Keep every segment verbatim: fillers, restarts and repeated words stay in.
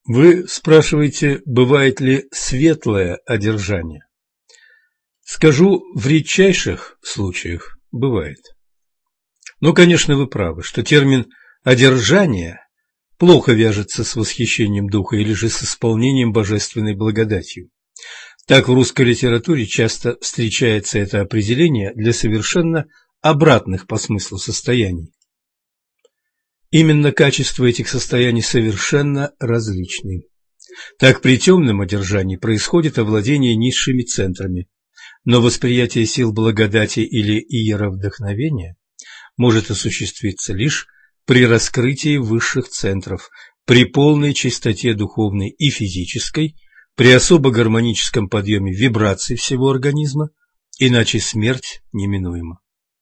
Вы спрашиваете, бывает ли светлое одержание? Скажу, в редчайших случаях бывает. Но, конечно, вы правы, что термин «одержание» плохо вяжется с восхищением духа или же с исполнением божественной благодатью. Так в русской литературе часто встречается это определение для совершенно обратных по смыслу состояний. Именно качества этих состояний совершенно различны. Так при темном одержании происходит овладение низшими центрами, но восприятие сил благодати или иеровдохновения может осуществиться лишь при раскрытии высших центров, при полной чистоте духовной и физической, при особо гармоническом подъеме вибраций всего организма, иначе смерть неминуема.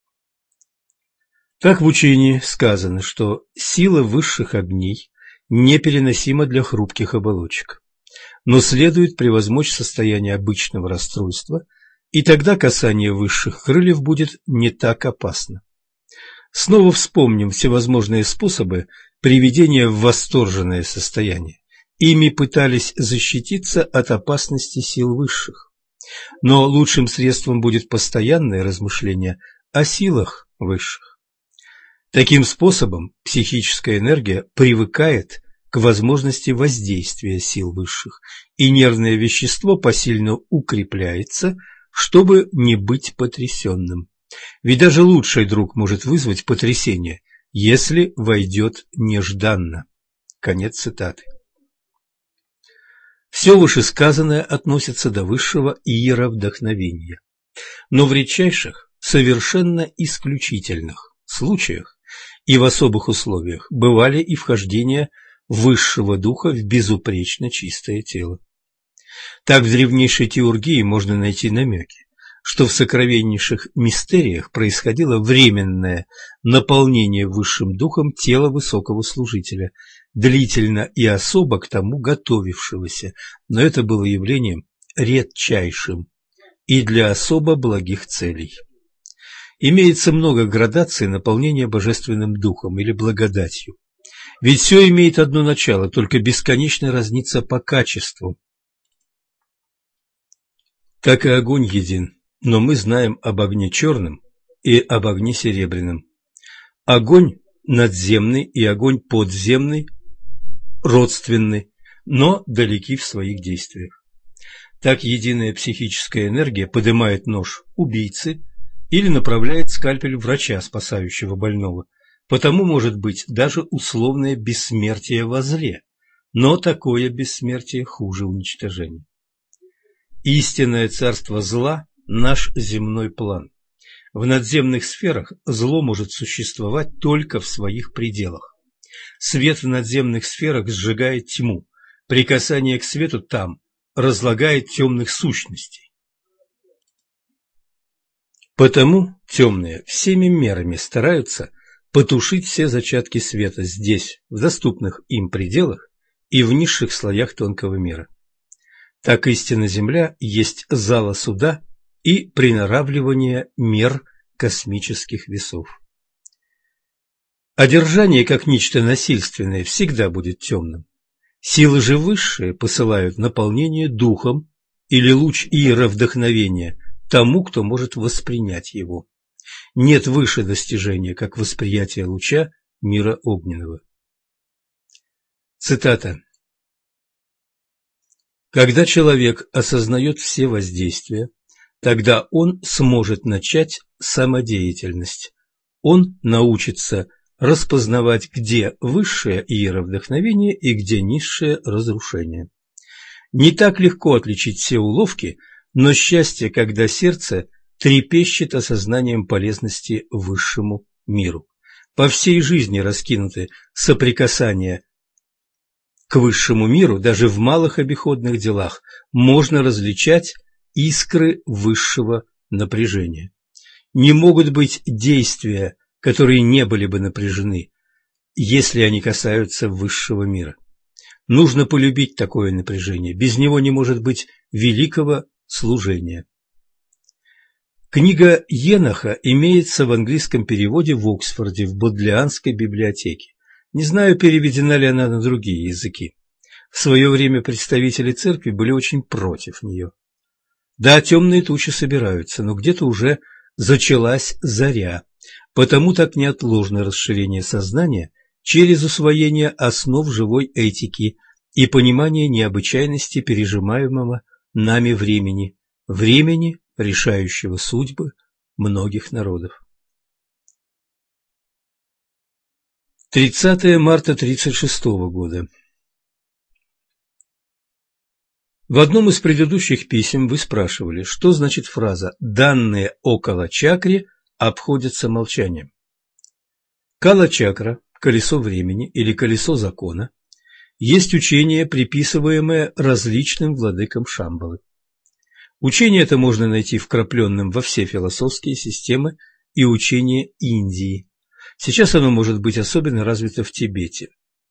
Так в учении сказано, что сила высших огней непереносима для хрупких оболочек, но следует превозмочь состояние обычного расстройства, и тогда касание высших крыльев будет не так опасно. Снова вспомним всевозможные способы приведения в восторженное состояние. Ими пытались защититься от опасности сил высших. Но лучшим средством будет постоянное размышление о силах высших. Таким способом психическая энергия привыкает к возможности воздействия сил высших, и нервное вещество посильно укрепляется, чтобы не быть потрясенным. Ведь даже лучший друг может вызвать потрясение, если войдет нежданно. Конец цитаты. Все вышесказанное относится до высшего иеровдохновения. Но в редчайших, совершенно исключительных случаях и в особых условиях бывали и вхождения высшего духа в безупречно чистое тело. Так в древнейшей теургии можно найти намеки, что в сокровеннейших мистериях происходило временное наполнение высшим духом тела высокого служителя, длительно и особо к тому готовившегося, но это было явлением редчайшим и для особо благих целей. Имеется много градаций наполнения божественным духом или благодатью. Ведь все имеет одно начало, только бесконечно разнится по качеству. Так и огонь един, но мы знаем об огне черном и об огне серебряном. Огонь надземный и огонь подземный родственны, но далеки в своих действиях. Так единая психическая энергия поднимает нож убийцы или направляет скальпель врача, спасающего больного. Потому может быть даже условное бессмертие возле, но такое бессмертие хуже уничтожения. Истинное царство зла – наш земной план. В надземных сферах зло может существовать только в своих пределах. Свет в надземных сферах сжигает тьму, прикасание к свету там разлагает темных сущностей. Потому темные всеми мерами стараются потушить все зачатки света здесь, в доступных им пределах и в низших слоях тонкого мира. Так истинно Земля есть зала суда и приноравливание мер космических весов. Одержание, как нечто насильственное, всегда будет темным. Силы же высшие посылают наполнение духом или луч иеровдохновения тому, кто может воспринять его. Нет выше достижения, как восприятие луча мира огненного. Цитата. Когда человек осознает все воздействия, тогда он сможет начать самодеятельность. Он научится распознавать, где высшее иеровдохновение и где низшее разрушение. Не так легко отличить все уловки, но счастье, когда сердце трепещет осознанием полезности высшему миру. По всей жизни раскинуты соприкасания к высшему миру, даже в малых обиходных делах можно различать искры высшего напряжения. Не могут быть действия, которые не были бы напряжены, если они касаются высшего мира. Нужно полюбить такое напряжение, без него не может быть великого служения. Книга Еноха имеется в английском переводе в Оксфорде в Бодлианской библиотеке. Не знаю, переведена ли она на другие языки. В свое время представители церкви были очень против нее. Да, темные тучи собираются, но где-то уже зачалась заря, потому так неотложно расширение сознания через усвоение основ живой этики и понимание необычайности переживаемого нами времени, времени, решающего судьбы многих народов. тридцатое марта тридцать шестого года. В одном из предыдущих писем вы спрашивали, что значит фраза «данные о кала-чакре обходятся молчанием». Кала-чакра, колесо времени или колесо закона, есть учение, приписываемое различным владыкам Шамбалы. Учение это можно найти вкрапленным во все философские системы и учения Индии. Сейчас оно может быть особенно развито в Тибете.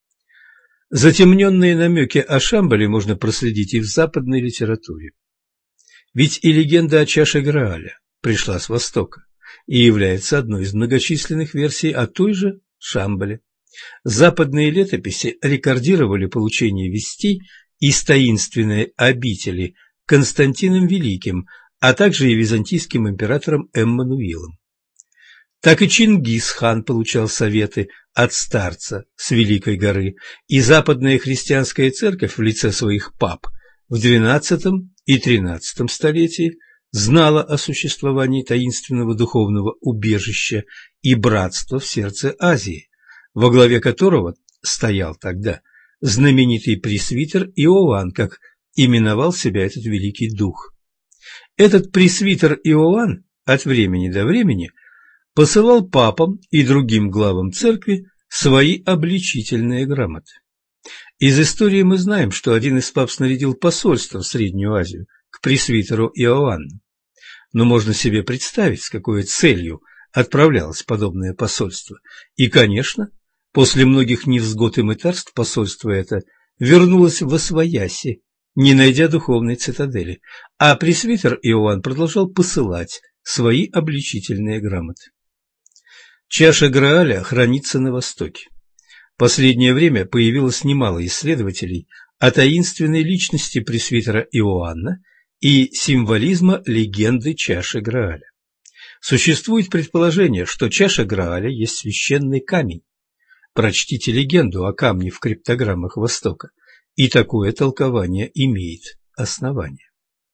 Затемненные намеки о Шамбале можно проследить и в западной литературе. Ведь и легенда о чаше Грааля пришла с Востока и является одной из многочисленных версий о той же Шамбале. Западные летописи рекордировали получение вестей из таинственной обители Константином Великим, а также и византийским императором Эммануилом. Так и Чингис-хан получал советы от старца с Великой горы, и западная христианская церковь в лице своих пап в двенадцатом и тринадцатом столетии знала о существовании таинственного духовного убежища и братства в сердце Азии, во главе которого стоял тогда знаменитый пресвитер Иоанн, как именовал себя этот великий дух. Этот пресвитер Иоанн от времени до времени посылал папам и другим главам церкви свои обличительные грамоты. Из истории мы знаем, что один из пап снарядил посольство в Среднюю Азию к пресвитеру Иоанну. Но можно себе представить, с какой целью отправлялось подобное посольство. И, конечно, после многих невзгод и мытарств посольство это вернулось в Освояси, не найдя духовной цитадели, а пресвитер Иоанн продолжал посылать свои обличительные грамоты. Чаша Грааля хранится на Востоке. В последнее время появилось немало исследователей о таинственной личности пресвитера Иоанна и символизма легенды чаши Грааля. Существует предположение, что чаша Грааля есть священный камень. Прочтите легенду о камне в криптограммах Востока, и такое толкование имеет основание.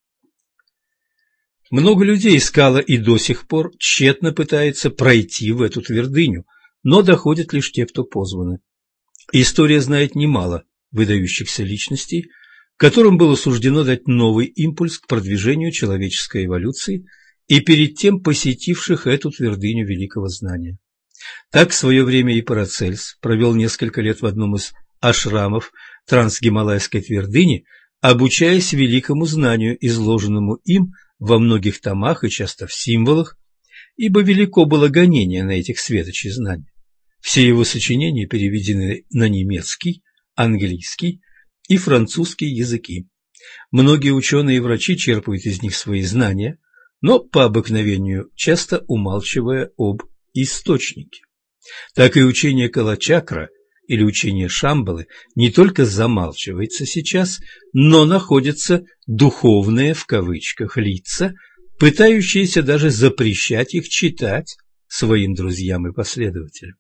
Много людей искало и до сих пор тщетно пытается пройти в эту твердыню, но доходят лишь те, кто позваны. История знает немало выдающихся личностей, которым было суждено дать новый импульс к продвижению человеческой эволюции и перед тем посетивших эту твердыню великого знания. Так в свое время и Парацельс провел несколько лет в одном из ашрамов Трансгималайской твердыни, обучаясь великому знанию, изложенному им во многих томах и часто в символах, ибо велико было гонение на этих светочей знаний. Все его сочинения переведены на немецкий, английский и французский языки. Многие ученые и врачи черпают из них свои знания, но по обыкновению часто умалчивая об источнике. Так и учение Кала-чакра или учение Шамбалы не только замалчивается сейчас, но находятся «духовные» в кавычках лица, пытающиеся даже запрещать их читать своим друзьям и последователям.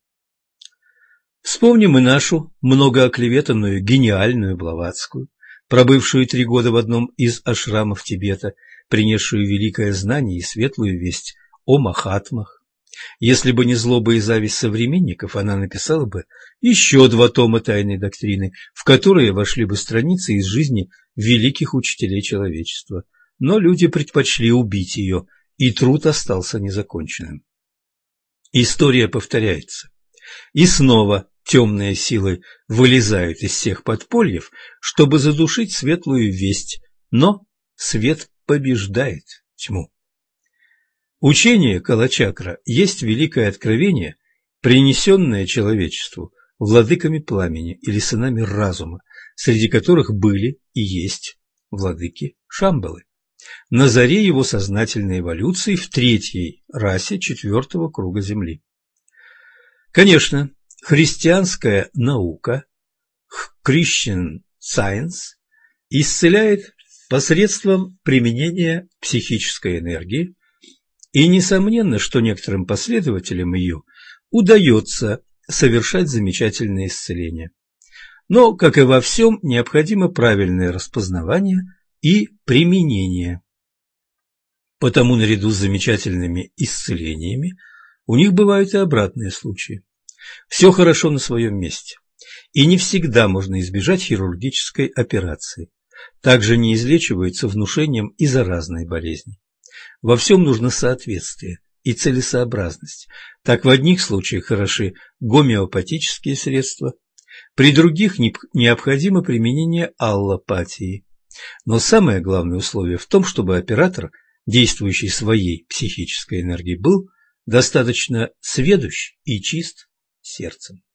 Вспомним и нашу многооклеветанную гениальную Блаватскую, пробывшую три года в одном из ашрамов Тибета, принесшую великое знание и светлую весть о махатмах. Если бы не злоба и зависть современников, она написала бы еще два тома тайной доктрины, в которые вошли бы страницы из жизни великих учителей человечества. Но люди предпочли убить ее, и труд остался незаконченным. История повторяется. И снова темные силы вылезают из всех подпольев, чтобы задушить светлую весть, но свет побеждает тьму. Учение Кала-чакра есть великое откровение, принесенное человечеству владыками пламени или сынами разума, среди которых были и есть владыки Шамбалы, на заре его сознательной эволюции в третьей расе четвертого круга Земли. Конечно, христианская наука, Christian Science исцеляет посредством применения психической энергии, и несомненно, что некоторым последователям ее удается совершать замечательные исцеления. Но, как и во всем, необходимо правильное распознавание и применение. Потому наряду с замечательными исцелениями у них бывают и обратные случаи. Все хорошо на своем месте, и не всегда можно избежать хирургической операции. Также не излечиваются внушением и заразные болезни. Во всем нужно соответствие и целесообразность. Так в одних случаях хороши гомеопатические средства, при других необходимо применение аллопатии. Но самое главное условие в том, чтобы оператор, действующий своей психической энергией, был достаточно сведущ и чист сердцем.